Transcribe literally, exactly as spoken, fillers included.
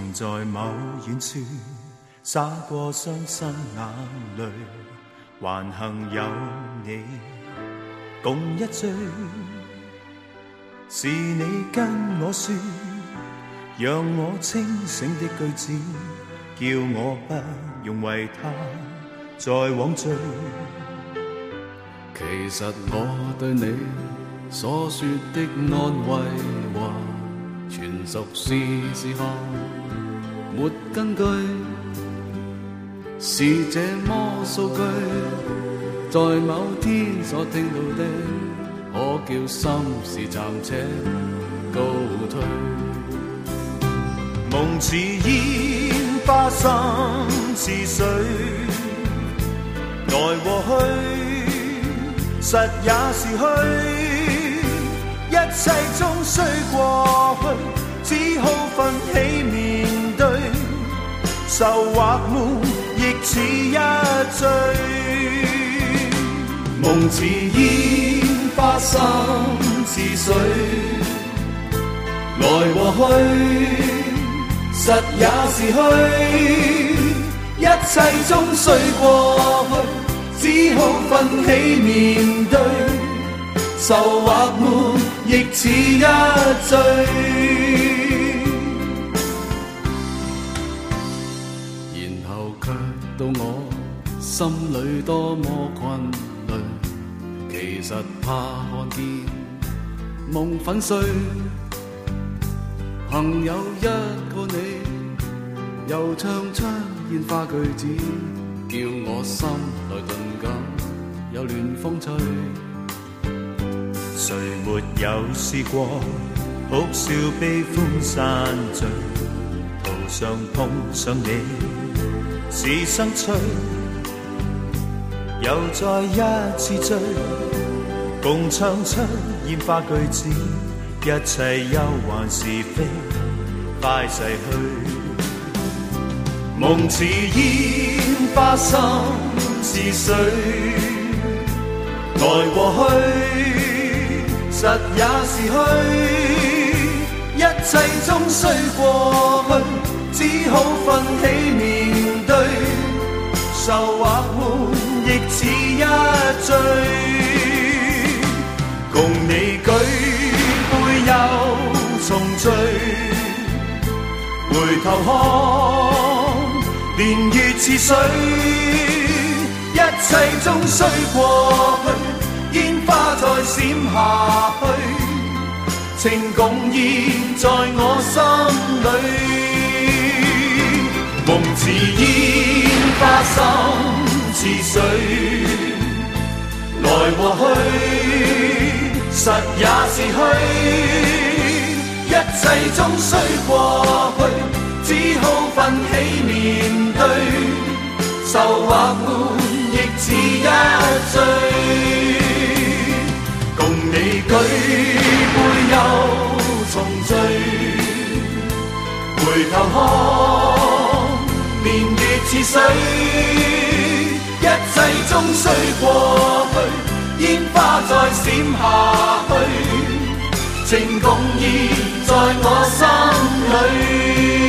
曾在某远处洒过伤心眼泪，还幸有你共一醉。是你跟我说，让我清醒的句子，叫我不用为他再枉醉。 其实我对你所说的安慰话，全属是事后没根据，是这么数句，在某天所听到的，可叫心事暂且告退。 梦似烟花，心似水，来和去，实也是虚。一切终须过去，只好奋起面对，愁或悶，亦似一醉。 夢似煙花，心似水，來和去，實也是虛。一切終須過去，只好奮起面對，愁或悶，亦似一醉。然後卻到我心裏多麼困累，其實怕看見夢粉碎。幸有一個你，又唱出煙花句子，叫我心內頓感有暖風吹。 誰沒有試過哭笑悲歡散聚，途上碰上你是生趣，又再一次追，共唱出煙花句子，一切憂患是非快逝去。 夢似煙花，心似水，來和去，實也是虛。一切終須過去，只好奮起面對，愁或悶，亦似一醉。共你舉杯又重聚，回頭看，年月似水，一切終須過去，煙花再閃下去，情共現在我心裏。夢似煙花，心似水，來和去，實也是虛。一切終須過去，只好奮起面對，愁或悶，亦似一醉。共你舉杯又重聚，回頭看，年月似水，一切終須過去，煙花再閃下去，情共現在我心裏。